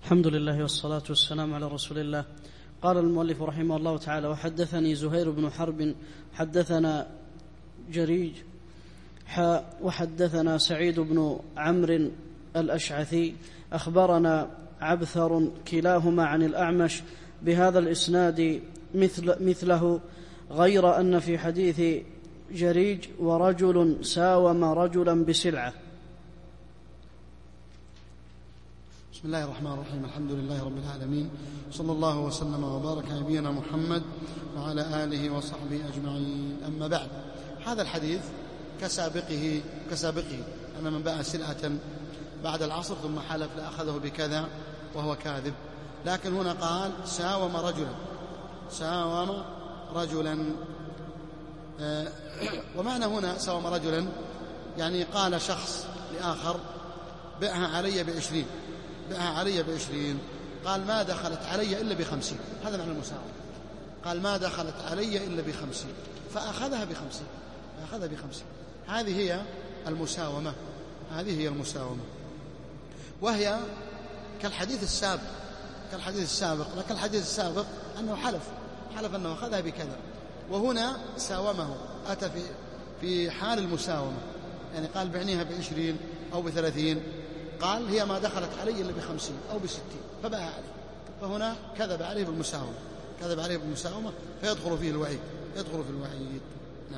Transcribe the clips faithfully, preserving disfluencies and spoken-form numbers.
الحمد لله والصلاة والسلام على رسول الله. قال المؤلف رحمه الله تعالى: وحدثني زهير بن حرب حدثنا جريج وحدثنا سعيد بن عمرو الأشعثي أخبرنا عبثر كلاهما عن الأعمش بهذا الإسناد مثل مثله، غير أن في حديث جريج ورجل ساوم رجلا بسلعة. بسم الله الرحمن الرحيم. الحمد لله رب العالمين، صلى الله وسلم وبارك على نبينا محمد وعلى آله وصحبه أجمعين. أما بعد، هذا الحديث كسابقه كسابقه أن من باع سلعة بعد العصر ثم حلف لأخذه بكذا وهو كاذب، لكن هنا قال ساوم رجلا ساوم رجلا آه ومعنى هنا ساوم رجلا يعني قال شخص لآخر: بئها علي بعشرين بئها علي بعشرين قال: ما دخلت علي إلا بخمسين. هذا معنى المساومة. قال: ما دخلت علي إلا بخمسين، فأخذها بخمسين فأخذها بخمسين هذه هي المساومة هذه هي المساومة وهي كالحديث السابق كالحديث السابق لكن الحديث السابق أنه حلف حلف أنه أخذها بكذا، وهنا ساومه، أتى في في حال المساومة، يعني قال: بعنيها بعشرين أو بثلاثين، قال: هي ما دخلت علي إلا بخمسين أو بستين، فباع عليه، فهنا كذب عليه بالمساومة كذب عليه بالمساومة فيدخل فيه الوعيد يدخل في الوعيد. نعم.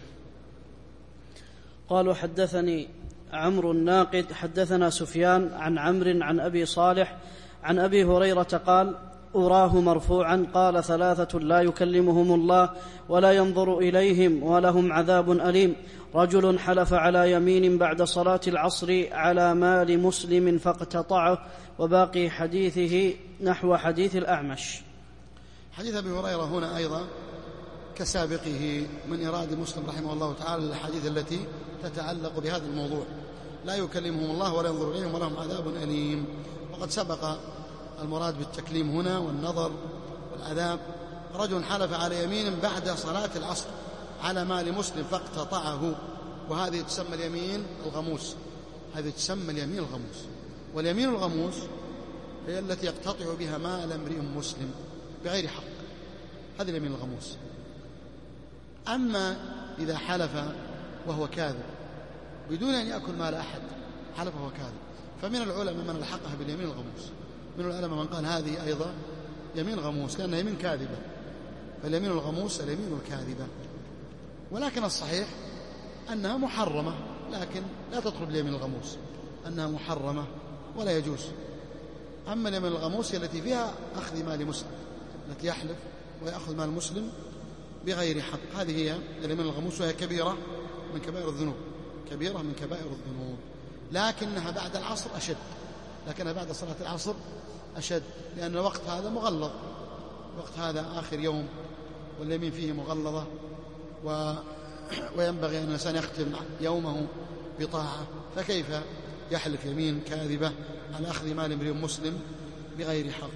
قال: وحدثني عمرو الناقد حدثنا سفيان عن عمرو عن أبي صالح عن أبي هريرة قال: أراه مرفوعا قال: ثلاثة لا يكلمهم الله ولا ينظر إليهم ولهم عذاب أليم: رجل حلف على يمين بعد صلاة العصر على مال مسلم فاقتطعه. وباقي حديثه نحو حديث الأعمش. حديث أبي هريرة هنا أيضا كسابقه من إرادة مسلم رحمه الله تعالى الحديث التي تتعلق بهذا الموضوع: لا يكلمهم الله ولا ينظر إليهم ولهم عذاب أليم. وقد سبق المراد بالتكليم هنا والنظر والعذاب: رجل حلف على يمين بعد صلاة العصر على مال مسلم فاقتطعه. وهذه تسمى اليمين الغموس هذه تسمى اليمين الغموس واليمين الغموس هي التي يقتطع بها مال امرئ مسلم بغير حق، هذه اليمين الغموس. أما إذا حلف وهو كاذب بدون أن يأكل مال أحد، حلف وهو كاذب، فمن العلماء من الحقها باليمين الغموس، من العلماء من قال هذه أيضا يمين غموس لأنها يمين كاذبة، فاليمين الغموس اليمين الكاذبة. ولكن الصحيح أنها محرمة، لكن لا تدخل باليمين الغموس، أنها محرمة ولا يجوز. أما اليمين الغموس هي التي فيها أخذ مال مسلم، التي يحلف ويأخذ مال مسلم بغير حق، هذه هي اليمين الغموس، وهي كبيرة من كبائر الذنوب كبيرة من كبائر الذنوب لكنها بعد العصر أشد لكنها بعد صلاة العصر أشد لأن الوقت هذا مغلظ، وقت هذا آخر يوم واليمين فيه مغلظة، و... وينبغي أن الإنسان يختم يومه بطاعة، فكيف يحلف يمين كاذبة على أخذ مال امرئ مسلم بغير حق.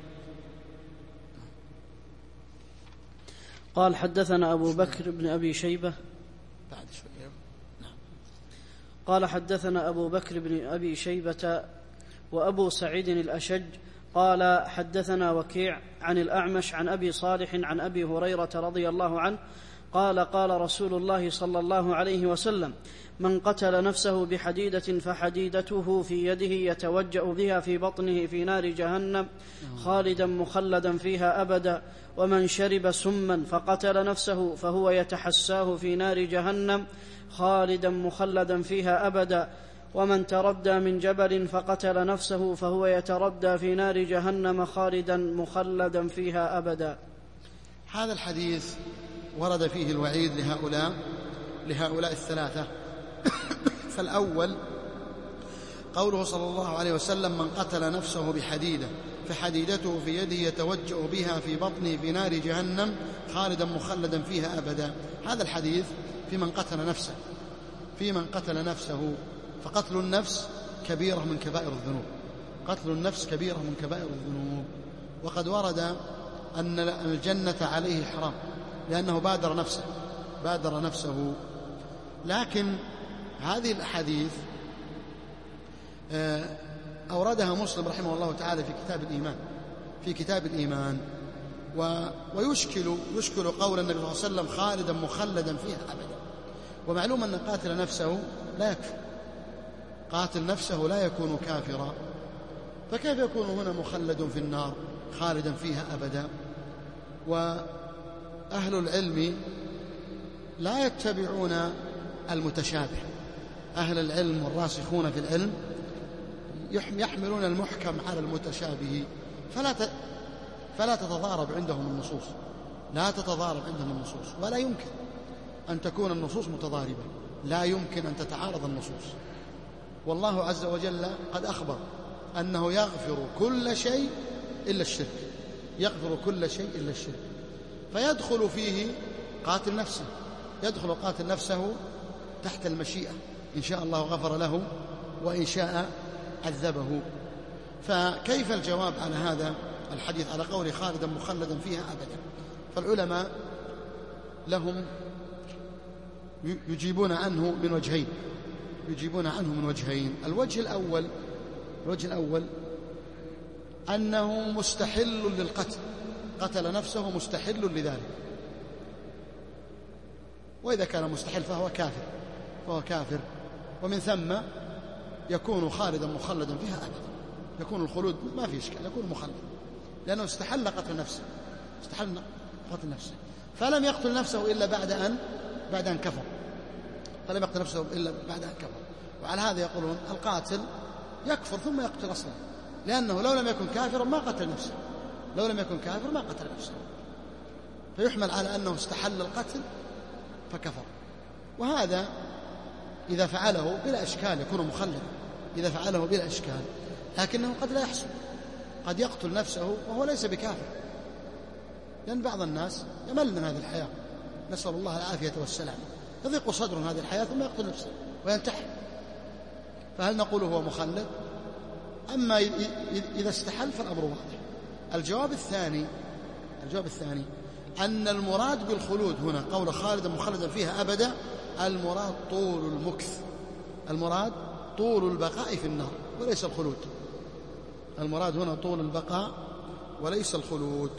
قال: حدثنا أبو بكر بن أبي شيبة بعد شوية. نعم. قال: حدثنا أبو بكر بن أبي شيبة وأبو سعيد الأشج قال: حدثنا وكيع عن الأعمش عن أبي صالح عن أبي هريرة رضي الله عنه قال: قال رسول الله صلى الله عليه وسلم: من قتل نفسه بحديدة فحديدته في يده يتوجأ بها في بطنه في نار جهنم خالدا مخلدا فيها أبدا، ومن شرب سما فقتل نفسه فهو يتحساه في نار جهنم خالدا مخلدا فيها أبدا، ومن تردى من جبل فقتل نفسه فهو يتردى في نار جهنم خالدا مخلدا فيها أبدا. هذا الحديث ورد فيه الوعيد لهؤلاء لهؤلاء الثلاثة. فالأول قوله صلى الله عليه وسلم: من قتل نفسه بحديدة فحديدته في يده يتوجأ بها في بطنه في نار جهنم خالدا مخلدا فيها أبدا. هذا الحديث في من قتل نفسه في من قتل نفسه فقتل النفس كبيرة من كبائر الذنوب قتل النفس كبيرة من كبائر الذنوب. وقد ورد أن الجنة عليه حرام لأنه بادر نفسه بادر نفسه لكن هذه الأحاديث أوردها مسلم رحمه الله تعالى في كتاب الإيمان في كتاب الإيمان و... ويشكل يشكل قول النبي صلى الله عليه وسلم خالدا مخلدا فيها أبدا. ومعلوم أن قاتل نفسه لا يكفر، قاتل نفسه لا يكون كافرا، فكيف يكون هنا مخلد في النار خالدا فيها أبدا؟ وأهل العلم لا يتبعون المتشابه، أهل العلم والراسخون في العلم يحملون المحكم على المتشابه، فلا ت... فلا تتضارب عندهم النصوص، لا تتضارب عندهم النصوص، ولا يمكن أن تكون النصوص متضاربة، لا يمكن أن تتعارض النصوص. والله عز وجل قد أخبر أنه يغفر كل شيء إلا الشرك، يغفر كل شيء إلا الشرك، فيدخل فيه قاتل نفسه، يدخل قاتل نفسه تحت المشيئة، إن شاء الله غفر له وإن شاء عذبه. فكيف الجواب على هذا الحديث على قول خالدا مخلدا فيها أبدا؟ فالعلماء لهم يجيبون عنه من وجهين، يجيبون عنه من وجهين. الوجه الأول الوجه الأول أنه مستحل للقتل، قتل نفسه مستحل لذلك، وإذا كان مستحل فهو كافر فهو كافر ومن ثم يكون خالدا مخلدا فيها أبدا، يكون الخلود ما في إشكال، يكون مخلد لأنه استحل قتل نفسه، استحل قتل نفسه، فلم يقتل نفسه إلا بعد أن بعد أن كفر، فلم يقتل نفسه إلا بعد أن كفر. وعلى هذا يقولون القاتل يكفر ثم يقتل أصلا، لأنه لو لم يكن كافرا ما قتل نفسه، لو لم يكن كافر ما قتل نفسه، فيحمل على أنه استحل القتل فكفر. وهذا إذا فعله بلا إشكال يكون مخلدا، إذا فعله بلا إشكال، لكنه قد لا يحصل، قد يقتل نفسه وهو ليس بكافر، لأن بعض الناس يمل من هذه الحياة، نسأل الله العافية والسلام، يضيق صدره هذه الحياة ثم يقتل نفسه وينتحر، فهل نقول هو مخلد؟ أما إذا استحل فالأمر واضح. الجواب الثاني الجواب الثاني أن المراد بالخلود هنا قول خالدا مخلدا فيها أبدا، المراد طول المكث، المراد طول البقاء في النار وليس الخلود، المراد هنا طول البقاء وليس الخلود،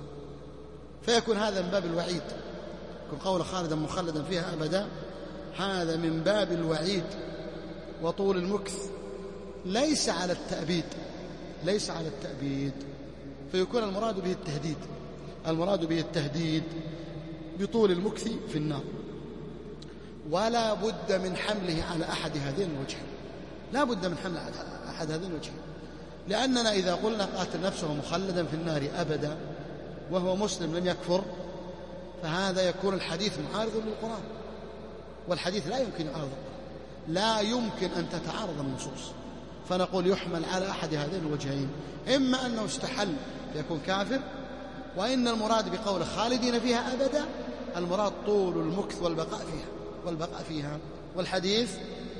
فيكون هذا من باب الوعيد، يكون قول خالدا مخلدا فيها أبدا هذا من باب الوعيد، وطول المكث ليس على التأبيد، ليس على التأبيد، فيكون المراد به التهديد، المراد به التهديد بطول المكث في النار، ولا بد من حمله على أحد هذين الوجهين، لا بد من حمله على أحد هذين الوجهين، لأننا إذا قلنا قاتل نفسه مخلدا في النار أبدا وهو مسلم لم يكفر، فهذا يكون الحديث معارض للقرآن، والحديث لا يمكن يعارض القرآن، لا يمكن أن تتعارض النصوص، فنقول يحمل على أحد هذين الوجهين، إما أنه استحل فيكون كافر، وإن المراد بقول خالدين فيها أبدا المراد طول المكث والبقاء فيها والبقاء فيها والحديث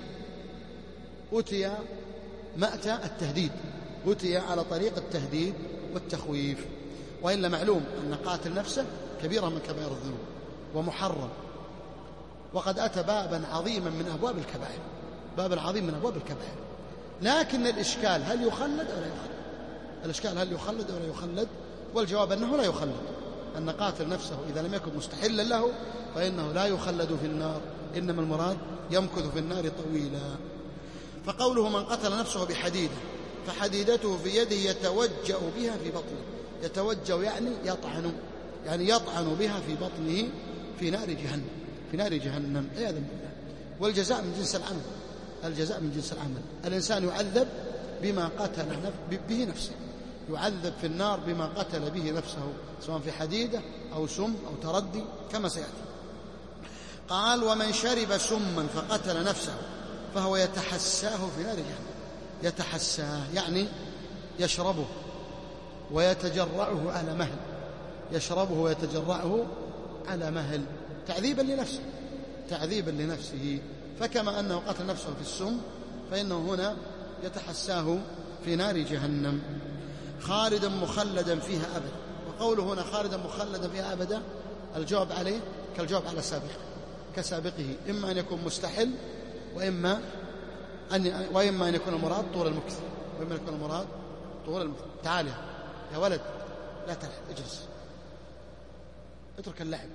أتي مأتى التهديد، أتي على طريق التهديد والتخويف، وإلا معلوم أن قاتل نفسه كبيرة من كبائر الذنوب ومحرم، وقد أتى بابا عظيما من أبواب الكبائر، بابا عظيم من أبواب الكبائر، لكن الإشكال هل يخلد أو لا يخلد؟ الإشكال هل يخلد أو لا يخلد؟ والجواب أنه لا يخلد، أن قاتل نفسه إذا لم يكن مستحلا له فإنه لا يخلد في النار، إنما المراد يمكث في النار طويلا. فقوله من قتل نفسه بحديدة فحديدته في يده يتوجأ بها في بطنه، يتوجأ يعني يطعن، يعني يطعن بها في بطنه في نار جهنم، في نار جهنم عياذا بالله. والجزاء من جنس العمل، الجزاء من جنس العمل، الإنسان يعذب بما قتل به نفسه، يعذب في النار بما قتل به نفسه، سواء في حديدة أو سم أو تردي كما سيأتي. قال ومن شرب سما فقتل نفسه فهو يتحساه في نار جهنم، يتحساه يعني يشربه ويتجرعه على مهل، يشربه ويتجرعه على مهل تعذيبا لنفسه، تعذيبا لنفسه، فكما أنه قتل نفسه في السم فإنه هنا يتحساه في نار جهنم خالدا مخلدا فيها أبدا. وقوله هنا خالدا مخلدا فيها أبدا الجواب عليه كالجواب على سابقه كسابقه، إما أن يكون مستحل وإما أن, وإما أن يكون المراد طول المكث، وإما يكون المراد طول المكث. تعال يا ولد لا تلعب، اجلس، اترك اللعب.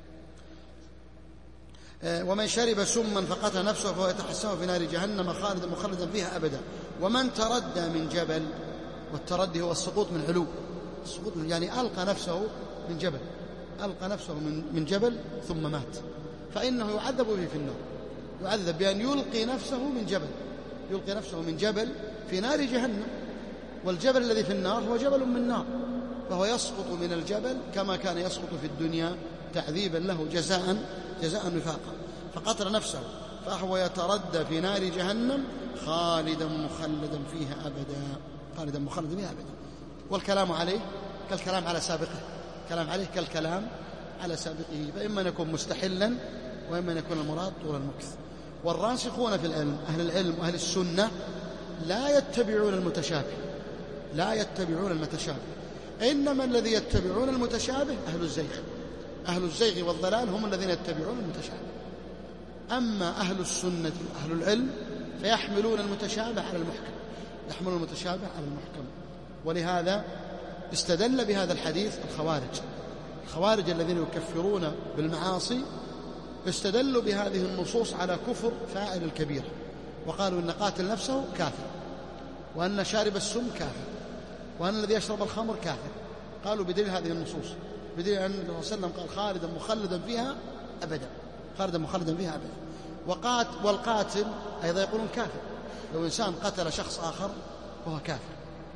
ومن شرب سما فقتل نفسه فهو يتحسن في نار جهنم خالدا مخلدا فيها أبدا. ومن تردى من جبل، والتردي هو السقوط من علو، السقوط يعني ألقى نفسه من جبل، ألقى نفسه من جبل ثم مات، فإنه يعذب به في النار، يعذب بأن يلقي نفسه من جبل، يلقي نفسه من جبل في نار جهنم. والجبل الذي في النار هو جبل من نار، فهو يسقط من الجبل كما كان يسقط في الدنيا تعذيبا له جزاء جزاء وفاقا. فقتل نفسه فهو يتردى في نار جهنم خالدا مخلدا فيها أبدا، خالدا مخلدا فيها أبدا. والكلام عليه كالكلام على سابقه، كلام عليه كالكلام على سابقه، فإما أن يكون مستحلا وإما أن يكون المراد طول المكث. والراسخون في العلم، أهل العلم وأهل السنة، لا يتبعون المتشابه، لا يتبعون المتشابه، إنما الذي يتبعون المتشابه أهل الزيغ، أهل الزيغ والضلال هم الذين يتبعون المتشابه. أما أهل السنة وأهل العلم فيحملون المتشابه على المحكم، يحملون المتشابه على المحكم. ولهذا استدل بهذا الحديث الخوارج، الخوارج الذين يكفرون بالمعاصي استدلوا بهذه النصوص على كفر فاعل الكبيرة، وقالوا إن قاتل نفسه كافر، وأن شارب السم كافر، وأن الذي يشرب الخمر كافر. قالوا بدليل هذه النصوص، بدليل أن النبي صلى الله عليه وسلم قال خالدا مخلدا فيها أبدا، خالدا مخلدا فيها أبدا. وقات والقاتل أيضا يقولون كافر، لو إنسان قتل شخص آخر فهو كافر.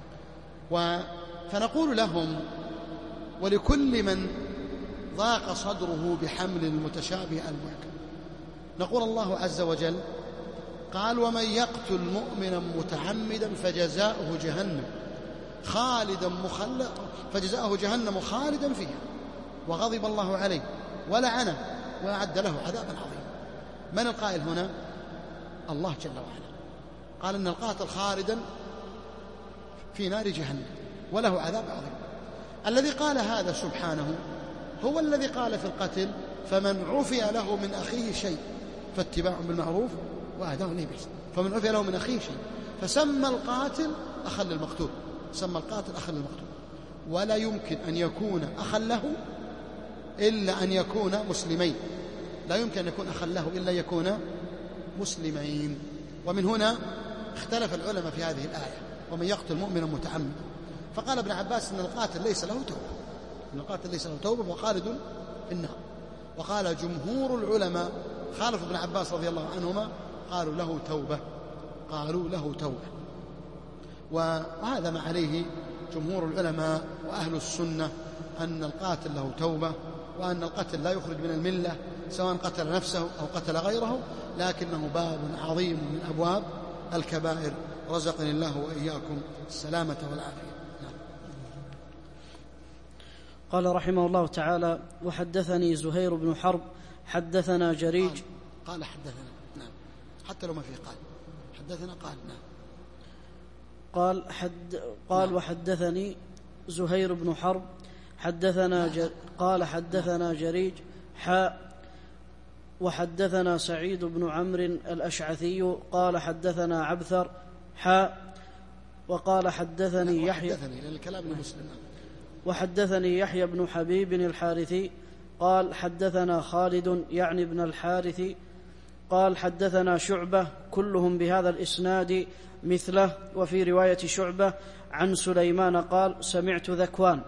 و فنقول لهم ولكل من ضاق صدره بحمل المتشابه المحكم، نقول الله عز وجل قال ومن يقتل مؤمنا متعمدا فجزاؤه جهنم خالدا مخلدا فجزاؤه جهنم خالدا فيها وغضب الله عليه ولعنه وأعد له عذابا عظيما. من القائل هنا؟ الله جل وعلا قال إن القاتل خالدا في نار جهنم وله عذاب عظيم. الذي قال هذا سبحانه هو الذي قال في القتل فمن عفي له من أخيه شيء فاتباع بالمعروف وأداء إليه بإحسان. فمن عفي له من أخيه شيء، فسمى القاتل أخا للمقتول، سمى القاتل أخا للمقتول. ولا يمكن أن يكون أخا له إلا أن يكون مسلمين، لا يمكن أن يكون أخا له إلا يكون مسلمين. ومن هنا اختلف العلماء في هذه الآية ومن يقتل مؤمنا متعمدا. فقال ابن عباس إن القاتل ليس له توبة، إن القاتل ليس له توبة وخالد في النار. وقال جمهور العلماء خالف ابن عباس رضي الله عنهما، قالوا له توبة، قالوا له توبة. وهذا ما عليه جمهور العلماء وأهل السنة، أن القاتل له توبة، وأن القتل لا يخرج من الملة سواء قتل نفسه أو قتل غيره، لكنه باب عظيم من أبواب الكبائر. رزقني الله وإياكم السلامة والعافية. نعم. قال رحمه الله تعالى وحدثني زهير بن حرب حدثنا جريج. قال, قال حدثنا، نعم، حتى لو ما فيه قال حدثنا، قال نعم. قال حد قال نعم. وحدثني زهير بن حرب حدثنا جر قال حدثنا جريج حاء وحدثنا سعيد بن عمرو الأشعثي قال حدثنا عبثر حاء وقال حدثني يحيى وحدثني يحيى بن حبيب الحارثي قال حدثنا خالد يعني ابن الحارث قال حدثنا شعبة كلهم بهذا الإسناد مثله. وفي رواية شعبة عن سليمان قال سمعت ذكوان.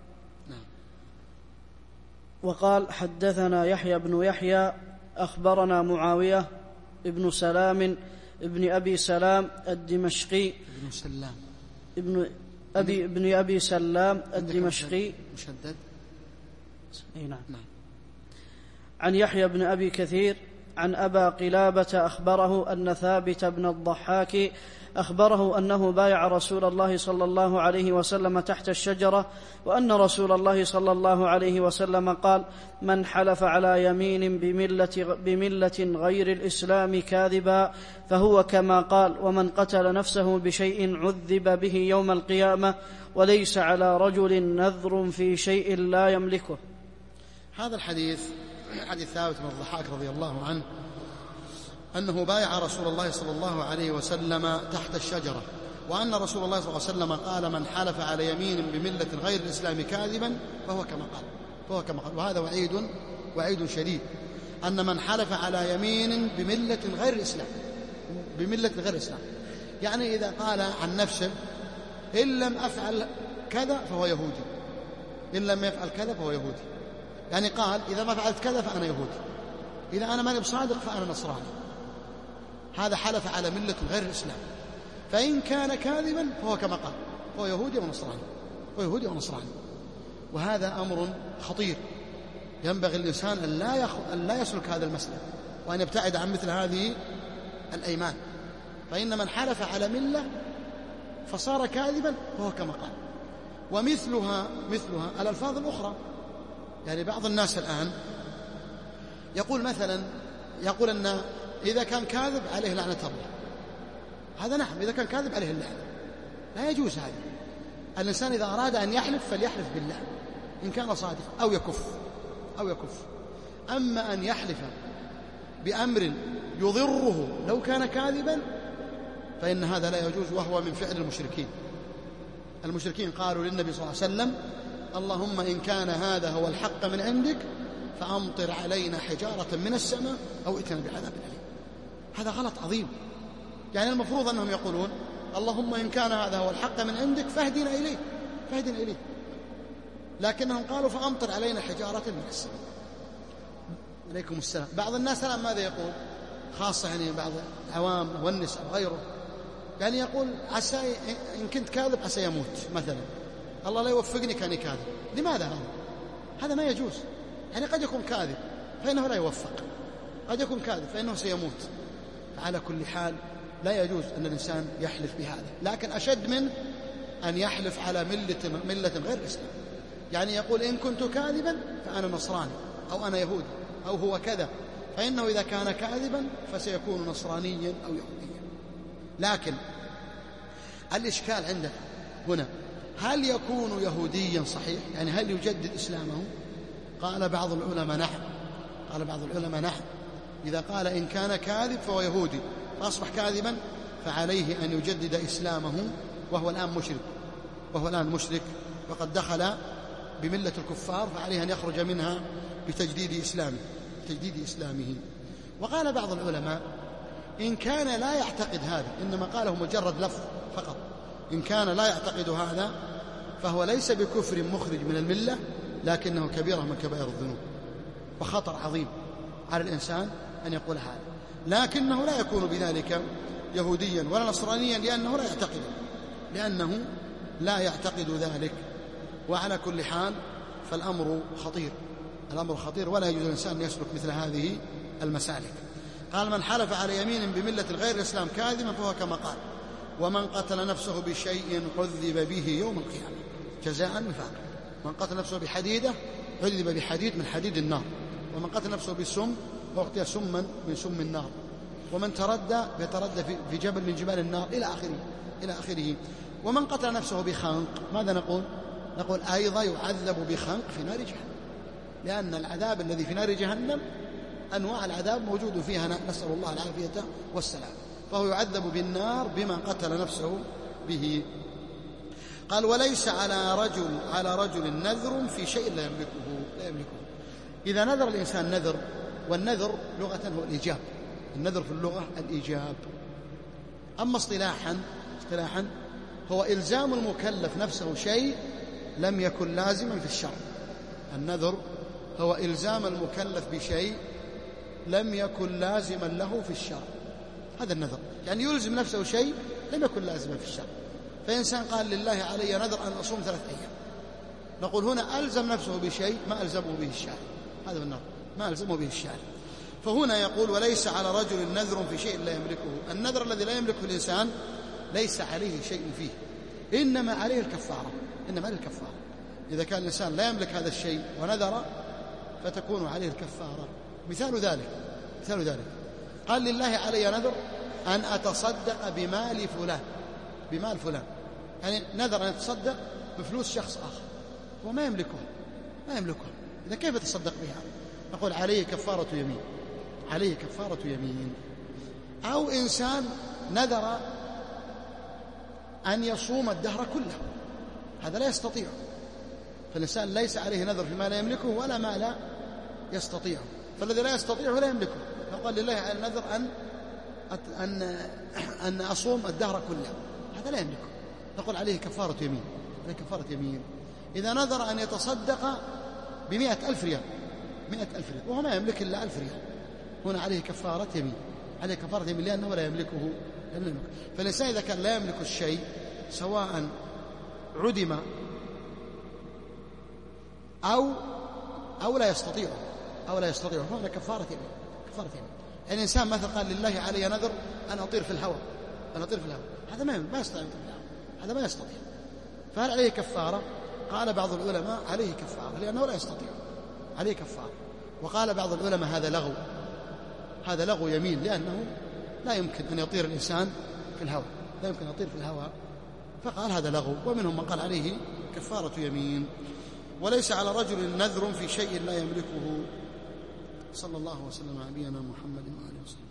وقال حدثنا يحيى بن يحيى أخبرنا معاوية ابن سلام ابن أبي سلام الدمشقي ابن سلام ابن أبي ابن أبي سلام الدمشقي مشدد. أي نعم. عن يحيى بن أبي كثير عن أبا قلابة أخبره أن ثابت بن الضحاك أخبره أنه بايع رسول الله صلى الله عليه وسلم تحت الشجرة، وأن رسول الله صلى الله عليه وسلم قال من حلف على يمين بملة, بملة غير الإسلام كاذبا فهو كما قال، ومن قتل نفسه بشيء عذب به يوم القيامة، وليس على رجل نذر في شيء لا يملكه. هذا الحديث حديث ثابت بن الضحاك رضي الله عنه، أنه بايع رسول الله صلى الله عليه وسلم تحت الشجرة، وأن رسول الله صلى الله عليه وسلم قال من حلف على يمين بملة غير الإسلام كاذبا فهو كما قال فهو كما قال وهذا وعيد وعيد شديد، أن من حلف على يمين بملة غير الإسلام بملة غير الإسلام يعني إذا قال عن نفسه إن لم أفعل كذا فهو يهودي، إن لم يفعل كذا فهو يهودي، يعني قال إذا ما فعلت كذا فأنا يهودي، إذا أنا ماني بصادق فأنا نصراني. هذا حلف على ملة غير الإسلام، فإن كان كاذبا فهو كما قال فهو يهودي ونصراني هو يهودي ونصراني. وهذا أمر خطير، ينبغي الإنسان أن لا, يخ... أن لا يسلك هذا المسلك وأن يبتعد عن مثل هذه الأيمان، فإن من حلف على ملة فصار كاذبا فهو كما قال. ومثلها مثلها الألفاظ الأخرى، يعني بعض الناس الآن يقول مثلا يقول أن إذا كان كاذب عليه لعنة الله، هذا نعم إذا كان كاذب عليه اللعنة، لا يجوز هذا. الإنسان إذا أراد أن يحلف فليحلف بالله إن كان صادق أو يكف أو يكف أما أن يحلف بأمر يضره لو كان كاذبا فإن هذا لا يجوز، وهو من فعل المشركين. المشركين قالوا للنبي صلى الله عليه وسلم اللهم إن كان هذا هو الحق من عندك فأمطر علينا حجارة من السماء أو ائتنا بعذاب أليم. هذا غلط عظيم، يعني المفروض أنهم يقولون اللهم إن كان هذا هو الحق من عندك فاهدنا إليه فاهدنا إليه لكنهم قالوا فأمطر علينا حجارة من السماء. عليكم السلام. بعض الناس الآن ماذا يقول، خاصة يعني بعض العوام والنساء وغيره، يعني يقول عسى إن كنت كاذب عسى يموت مثلا، الله لا يوفقني كاني كاذب. لماذا هذا؟ هذا ما يجوز. يعني قد يكون كاذب فإنه لا يوفق، قد يكون كاذب فإنه سيموت. فعلى كل حال لا يجوز أن الإنسان يحلف بهذا، لكن أشد من أن يحلف على ملة, ملة غير الإسلام، يعني يقول إن كنت كاذبا فأنا نصراني أو أنا يهودي أو هو كذا، فإنه إذا كان كاذبا فسيكون نصرانيا أو يهوديا. لكن الإشكال عندنا هنا هل يكون يهوديا صحيح، يعني هل يجدد إسلامه؟ قال بعض العلماء نعم قال بعض العلماء نعم إذا قال إن كان كاذب فهو يهودي فأصبح كاذبا فعليه أن يجدد إسلامه، وهو الآن مشرك وهو الآن مشرك وقد دخل بملة الكفار، فعليه أن يخرج منها بتجديد إسلامه بتجديد إسلامه. وقال بعض العلماء إن كان لا يعتقد هذا، إنما قاله مجرد لفظ فقط، إن كان لا يعتقد هذا فهو ليس بكفر مخرج من الملة، لكنه كبيرة من كبائر الذنوب وخطر عظيم على الإنسان أن يقول هذا، لكنه لا يكون بذلك يهوديا ولا نصرانيا لأنه لا يعتقد لأنه لا يعتقد ذلك. وعلى كل حال فالأمر خطير الأمر خطير ولا يجوز الإنسان أن يسلك مثل هذه المسالك. قال من حلف على يمين بملة غير الإسلام كاذبا فهو كما قال ومن قتل نفسه بشيء عذب به يوم القيامة جزاء وفاقا. من قتل نفسه بحديدة عذب بحديد من حديد النار، ومن قتل نفسه بالسم أعطي سما من سم النار، ومن تردى يتردى في جبل من جبال النار إلى آخره إلى آخره. ومن قتل نفسه بخنق ماذا نقول؟ نقول أيضا يعذب بخنق في نار جهنم، لأن العذاب الذي في نار جهنم أنواع العذاب موجود فيها، نسأل الله العافية والسلام، فهو يعذب بالنار بما قتل نفسه به. قال وليس على رجل على رجل نذر في شيء لا يملكه لا يملكه. إذا نذر الإنسان نذر، والنذر لغة هو الإيجاب، النذر في اللغة الإيجاب. أما اصطلاحا اصطلاحا هو إلزام المكلف نفسه شيء لم يكن لازما في الشرع. النذر هو إلزام المكلف بشيء لم يكن لازما له في الشرع، هذا النذر، يعني يلزم نفسه شيء لم يكن لازما في الشرع. فإنسان قال لله علي نذر أن أصوم ثلاث أيام، نقول هنا ألزم نفسه بشيء ما ألزمه به الشارع، هذا النذر ما ألزمه به الشارع. فهنا يقول وليس على رجل نذر في شيء لا يملكه. النذر الذي لا يملكه الإنسان ليس عليه شيء فيه، إنما عليه الكفارة إنما عليه الكفارة. إذا كان الإنسان لا يملك هذا الشيء ونذر فتكون عليه الكفارة. مثال ذلك مثال ذلك قال لله علي نذر أن أتصدق بمال فلان بمال فلان يعني نذر أن يتصدق بفلوس شخص آخر وما يملكه ما يملكه إذا كيف يتصدق بها؟ نقول عليه كفارة يمين عليه كفارة يمين. أو إنسان نذر أن يصوم الدهر كله، هذا لا يستطيع. فالإنسان ليس عليه نذر فيما لا يملكه ولا ما لا يستطيعه، فالذي لا يستطيعه لا يملكه، فقال لله على النذر أن أن أن أصوم الدهر كله، هذا لا يملكه، نقول عليه كفارة يمين، عليه كفارة يمين. إذا نذر أن يتصدق بمئة ألف ريال، مئة ألف ريال وهو ما يملك إلا ألف ريال، هنا عليه كفارة يمين، عليه كفارة يمين لأنه لا يملكه. فالإنسان إذا كان لا يملك الشيء سواء عدم أو أو لا يستطيعه أو لا يستطيعه فهنا كفارة يمين، كفارة يمين. يعني الإنسان مثلا قال لله علي نذر أن أطير في الهواء، أن أطير في الهواء، هذا ما ما يستطيع، هذا ما يستطيع، فهل عليه كفارة؟ قال بعض العلماء عليه كفارة لأنه لا يستطيع، عليه كفارة. وقال بعض العلماء هذا لغو، هذا لغو يمين، لأنه لا يمكن أن يطير الإنسان في الهواء، لا يمكن أن يطير في الهواء، فقال هذا لغو. ومنهم من قال عليه كفارة يمين. وليس على رجل نذر في شيء لا يملكه. صلى الله وسلم على نبينا محمد وآله وسلم.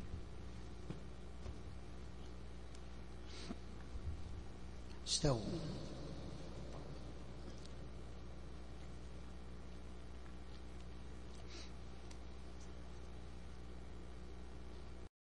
استووا.